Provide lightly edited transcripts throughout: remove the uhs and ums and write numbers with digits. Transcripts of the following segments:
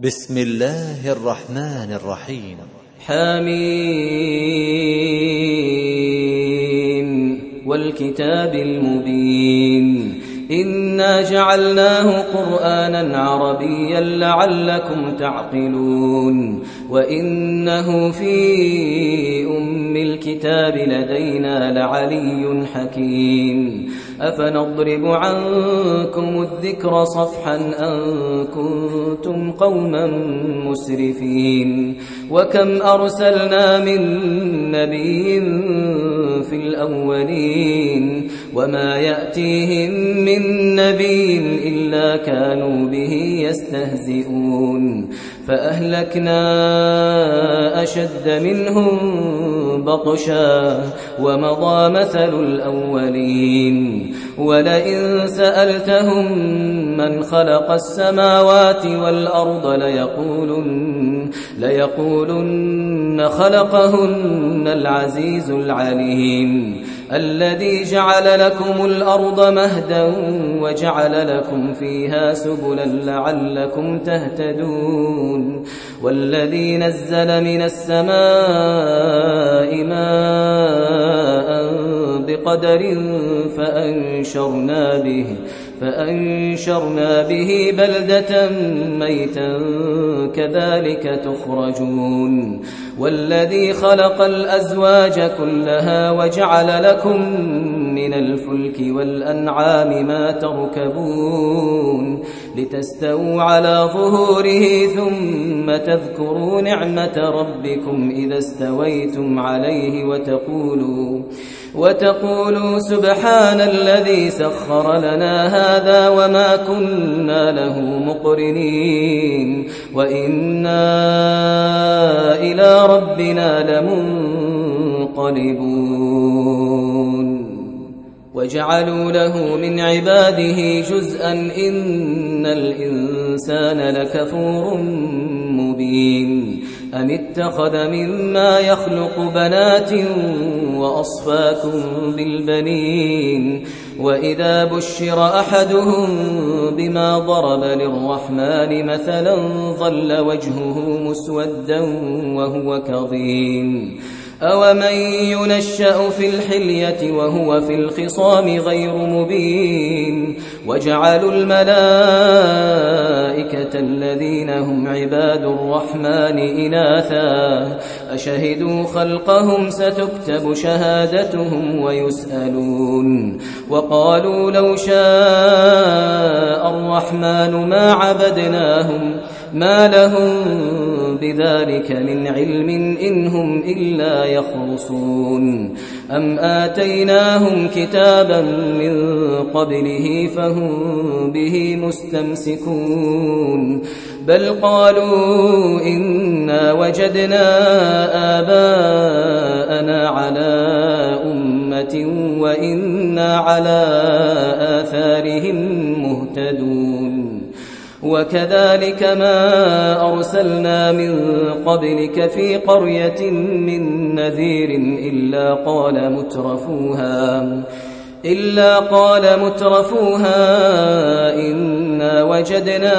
بسم الله الرحمن الرحيم. حميم والكتاب المبين إنا جعلناه قرآنا عربيا لعلكم تعقلون وإنه في أم الكتاب لدينا لعلي حكيم أفنضرب عنكم الذكر صفحا أن كنتم قوما مسرفين وكم أرسلنا من نبي في الأولين وما يأتيهم من نبي إلا كانوا به يستهزئون فأهلكنا أشد منهم بطشا ومضى مثل الأولين ولئن سألتهم من خلق السماوات والأرض ليقولن خلقهن العزيز العليم الذي جعل لكم الأرض مهدا وجعل لكم فيها سبلا لعلكم تهتدون والذي نزل من السماء ماء بقدر فأنشرنا به بلدة ميتا كذلك تخرجون والذي خلق الأزواج كلها وجعل لكم من الفلك والأنعام ما تركبون لتستووا على ظهوره ثم تذكروا نعمة ربكم إذا استويتم عليه وتقولوا سبحان الذي سخر لنا هذا وما كنا له مقرنين وإنا إلى ربنا لمنقلبون وجعلوا له من عباده جزءا إن الإنسان لكفور مبين أم اتخذ مما يخلق بنات وأصفاكم بالبنين وإذا بشر أحدهم بما ضرب للرحمن مثلا ظل وجهه مسودا وهو كظيم أومن ينشأ في الحلية وهو في الخصام غير مبين وجعلوا الملائكة الذين هم عباد الرحمن إناثا أشهدوا خلقهم ستكتب شهادتهم ويسألون وقالوا لو شاء الرحمن ما عبدناهم ما لهم بذلك من علم إن هم إلا يخرصون أم آتيناهم كتابا من قبله فهم به مستمسكون بل قالوا إنا وجدنا آباءنا على أمة وإنا على آثارهم مهتدون وكذلك ما أرسلنا من قبلك في قرية من نذير إلا قال مترفوها إنا وجدنا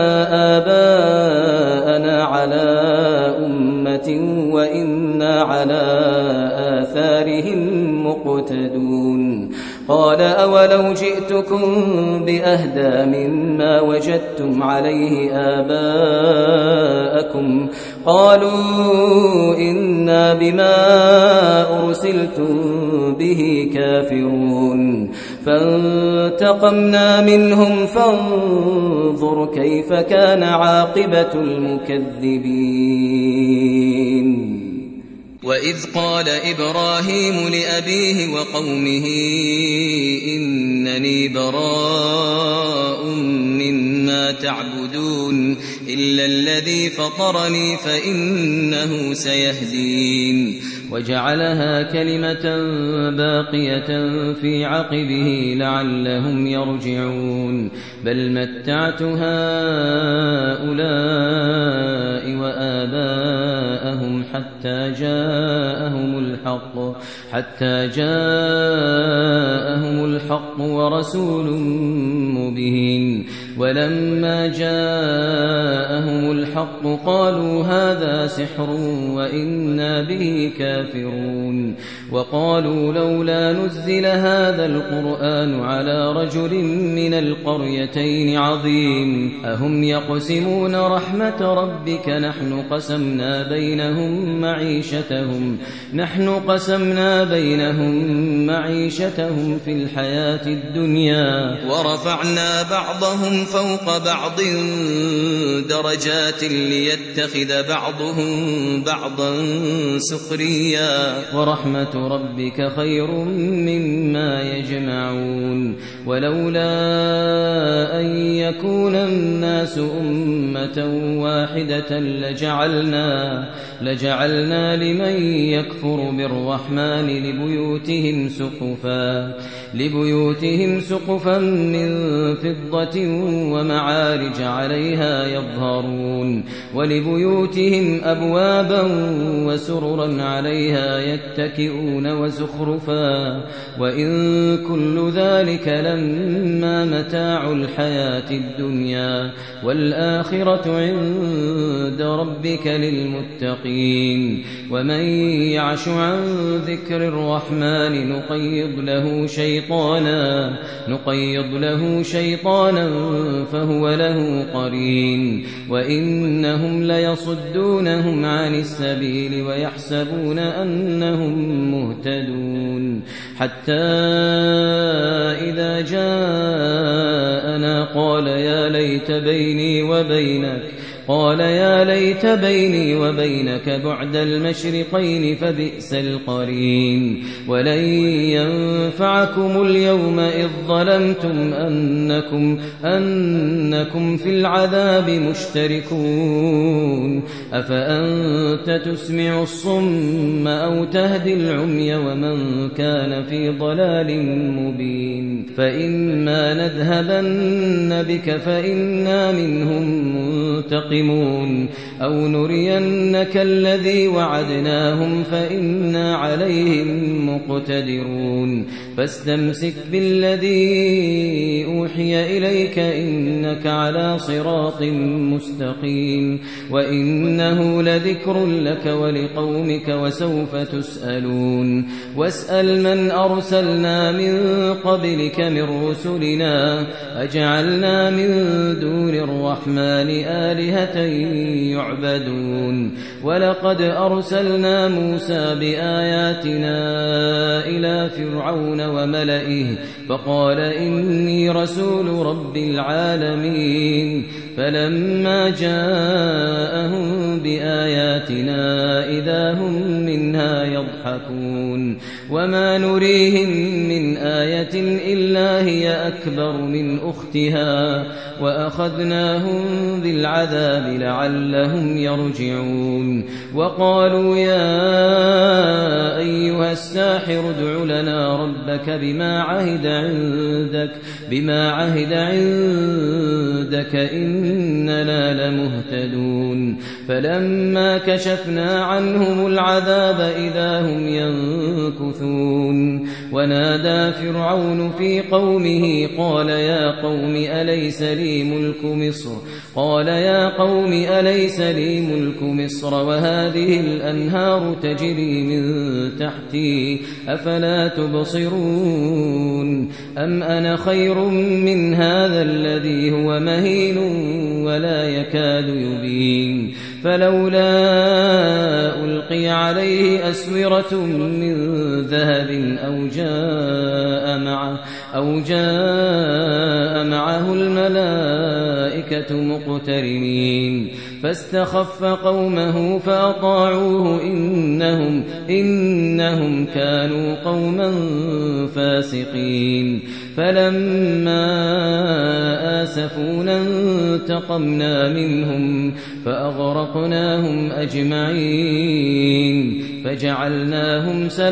آباءنا على أمة وإنا على آثارهم مقتدون قال أولو جئتكم بأهدى مما وجدتم عليه آباءكم قالوا إنا بما أرسلتم به كافرون فانتقمنا منهم فانظر كيف كان عاقبة المكذبين وإذ قال إبراهيم لأبيه وقومه إنني براء مما تعبدون إلا الذي فطرني فإنه سيهدين وجعلها كلمة باقية في عقبه لعلهم يرجعون بل متعت هؤلاء وآباءهم حتى جاءهم الحق ورسول مبين ولما جاءهم الحق قالوا هذا سحر وإنا به كافرون وقالوا لولا نزل هذا القرآن على رجل من القريتين عظيم أهم يقسمون رحمة ربك نحن قسمنا بينهم معيشتهم في الحياة الدنيا ورفعنا بعضهم فوق بعض درجات ليتخذ بعضهم بعضا سخريا ورحمة ربك خير مما يجمعون ولولا أن يكون الناس أمة واحدة لجعلنا لمن يكفر بالرحمن لبيوتهم سقفا من فضة ومعارج عليها يظهرون ولبيوتهم أبوابا وسررا عليها يتكئون وزخرفا وإن كل ذلك لما متاع الحياة الدنيا والآخرة عند ربك للمتقين ومن يعش عن ذكر الرحمن نقيض له شيطانا فهو له قرين وإنهم ليصدونهم عن السبيل ويحسبون أنهم مهتدون حتى إذا جاءنا قال يا ليت بيني وبينك بعد المشرقين فبئس القرين ولن ينفعكم اليوم إذ ظلمتم أنكم في العذاب مشتركون أفأنت تسمع الصم أو تهدي العمي ومن كان في ضلال مبين فإما نذهبن بك فإنا منهم منتقمون أو نرينك الذي وعدناهم فإنا عليهم مقتدرون فاستمسك بالذي أوحي إليك إنك على صراط مستقيم وإنه لذكر لك ولقومك وسوف تسألون واسأل من أرسلنا من قبلك من رسلنا أجعلنا من دون الرحمن آلهة يعبدون ولقد أرسلنا موسى بآياتنا إلى فرعون وملئه فقال إني رسول رب العالمين فلما جاءهم بآياتنا إذا هم منها يضحكون وما نريهم من آية إلا هي أكبر من أختها وأخذناهم بالعذاب لعلهم يرجعون وقالوا يا أيها الساحر ادع لنا ربك بما عهد عندك إننا لمهتدون فلما كشفنا عنهم العذاب إذا هم ينكثون ونادى فرعون في قومه قال يا قوم أليس لي ملك مصر وهذه الأنهار تجري من تحتي أفلا تبصرون أم أنا خير من هذا الذي هو مهين ولا يكاد يبين فلولا ألقي عليه أسورة من ذهب أو جاء معه الملائكة مقترنين فاستخف قومه فأطاعوه إنهم كانوا قوما فاسقين فلما آسفونا انتقمنا منهم فأغرقناهم أجمعين فجعلناهم سلفا ومثلا للآخرين.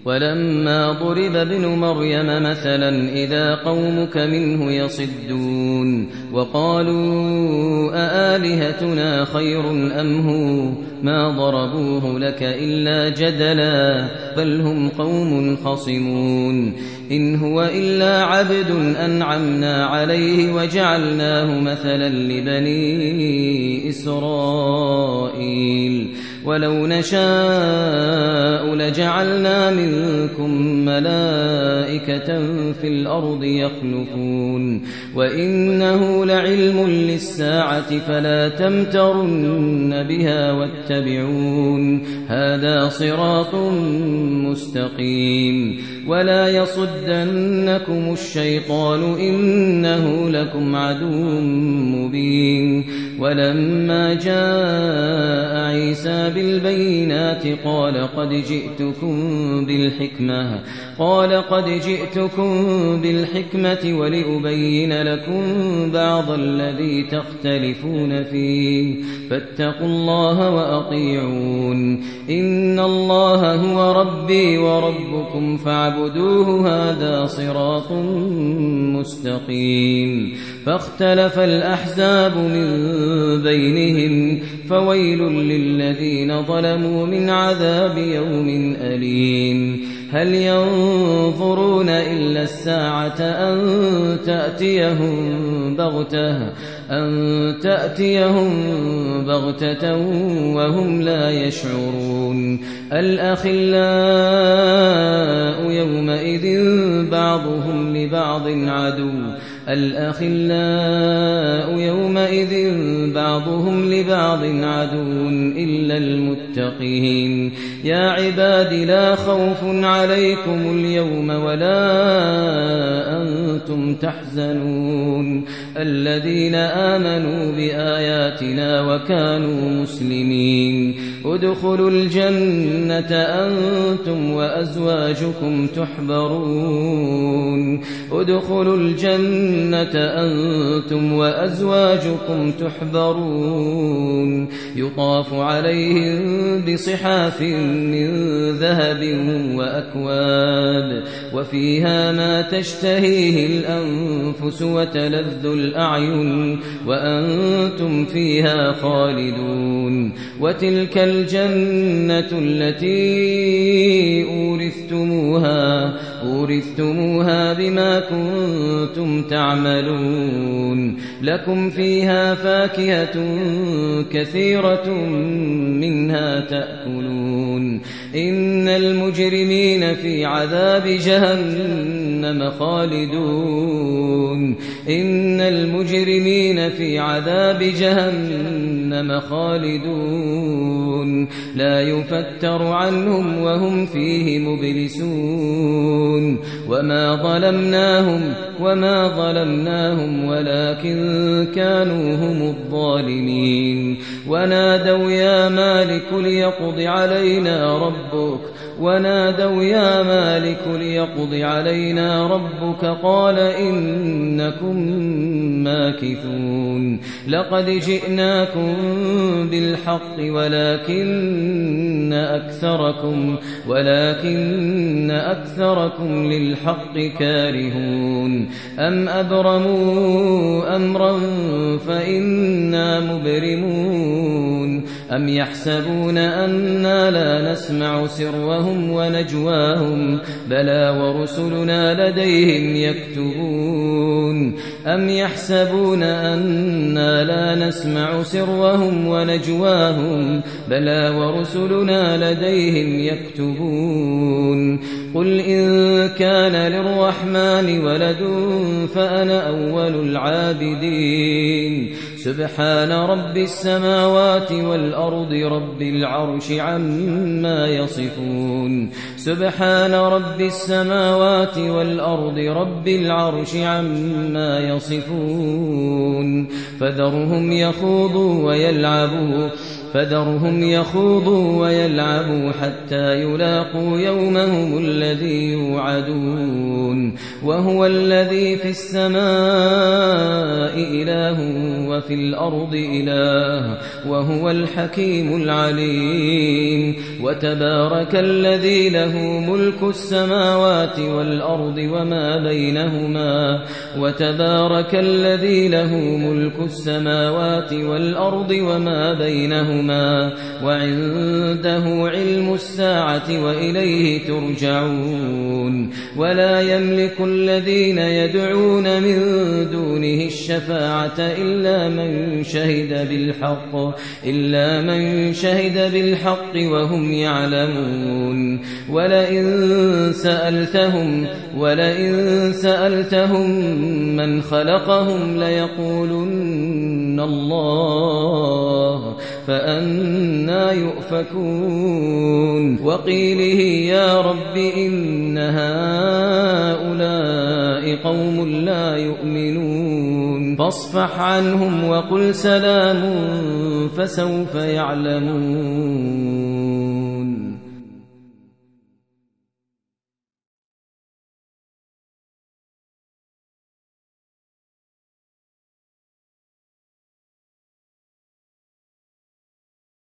ولما ضرب ابن مريم مثلا إذا قومك منه يصدون وقالوا أآلهتنا خير أم هو ما ضربوه لك إلا جدلا بل هم قوم خصمون إن هو إلا عبد أنعمنا عليه وجعلناه مثلا لبني إسرائيل ولو نشاء لجعلنا منكم ملائكة في الأرض يخلفون وإنه لعلم للساعة فلا تمترن بها واتبعون هذا صراط مستقيم ولا يصدنكم الشيطان إنه لكم عدو مبين ولما جاء عيسى بالبينات قال قد جئتكم بالحكمة ولأبين لكم بعض الذي تختلفون فيه فاتقوا الله وأطيعون إن الله هو ربي وربكم فاعبدوه هذا صراط مستقيم فاختلف الأحزاب من بينهم فويل للذين ظلموا من عذاب يوم أليم هل ينظرون إلا الساعة أن تأتيهم بغتة وهم لا يشعرون الأخلاء يومئذ بعضهم لبعض عدو إلا المتقين يا عباد لا خوف عليكم اليوم ولا أنتم تحزنون الذين آمنوا بآياتنا وكانوا مسلمين ادخلوا الجنة أنتم وأزواجكم تحبرون يطاف عليهم بصحاف من ذهب وأكواب وفيها ما تشتهيه الأنفس وتلذ الأعين وأنتم فيها خالدون وتلك الجنة التي أورثتموها بما كنتم تعملون لكم فيها فاكهة كثيرة منها تأكلون إن المجرمين في عذاب جهنم خالدون لا يفتر عنهم وهم فيه مبلسون وما ظلمناهم ولكن كانوا هم الظالمين ونادوا يا مالك ليقض علينا ربك قال إنكم ماكثون لقد جئناكم بالحق ولكن أكثركم للحق كارهون أم أبرموا أمرا فإنا مبرمون أم يحسبون أنا لا نسمع سرهم ونجواهم بلى ورسلنا لديهم يكتبون أم يحسبون أنا لا نسمع سرهم ونجواهم بلى ورسلنا لديهم يكتبون قل إن كان للرحمن ولد فأنا أول العابدين سبحان رب السماوات والأرض رب العرش عما يصفون فذرهم يخوضوا فذرهم يخوضوا ويلعبوا حتى يلاقوا يومهم الذي يوعدون وهو الذي في السماء إله وفي الأرض إله وهو الحكيم العليم وتبارك الذي له ملك السماوات والأرض وما بينهما وتبارك الذي له ملك السماوات والأرض وما بينهما وعنده علم الساعة وإليه ترجعون ولا يملك الذين يدعون من دونه الشفاعة إلا من شهد بالحق وهم يعلمون ولئن سألتهم من خلقهم ليقولن الله فأنى يؤفكون وقيله يا رب إن هؤلاء قوم لا يؤمنون فاصفح عنهم وقل سلام فسوف يعلمون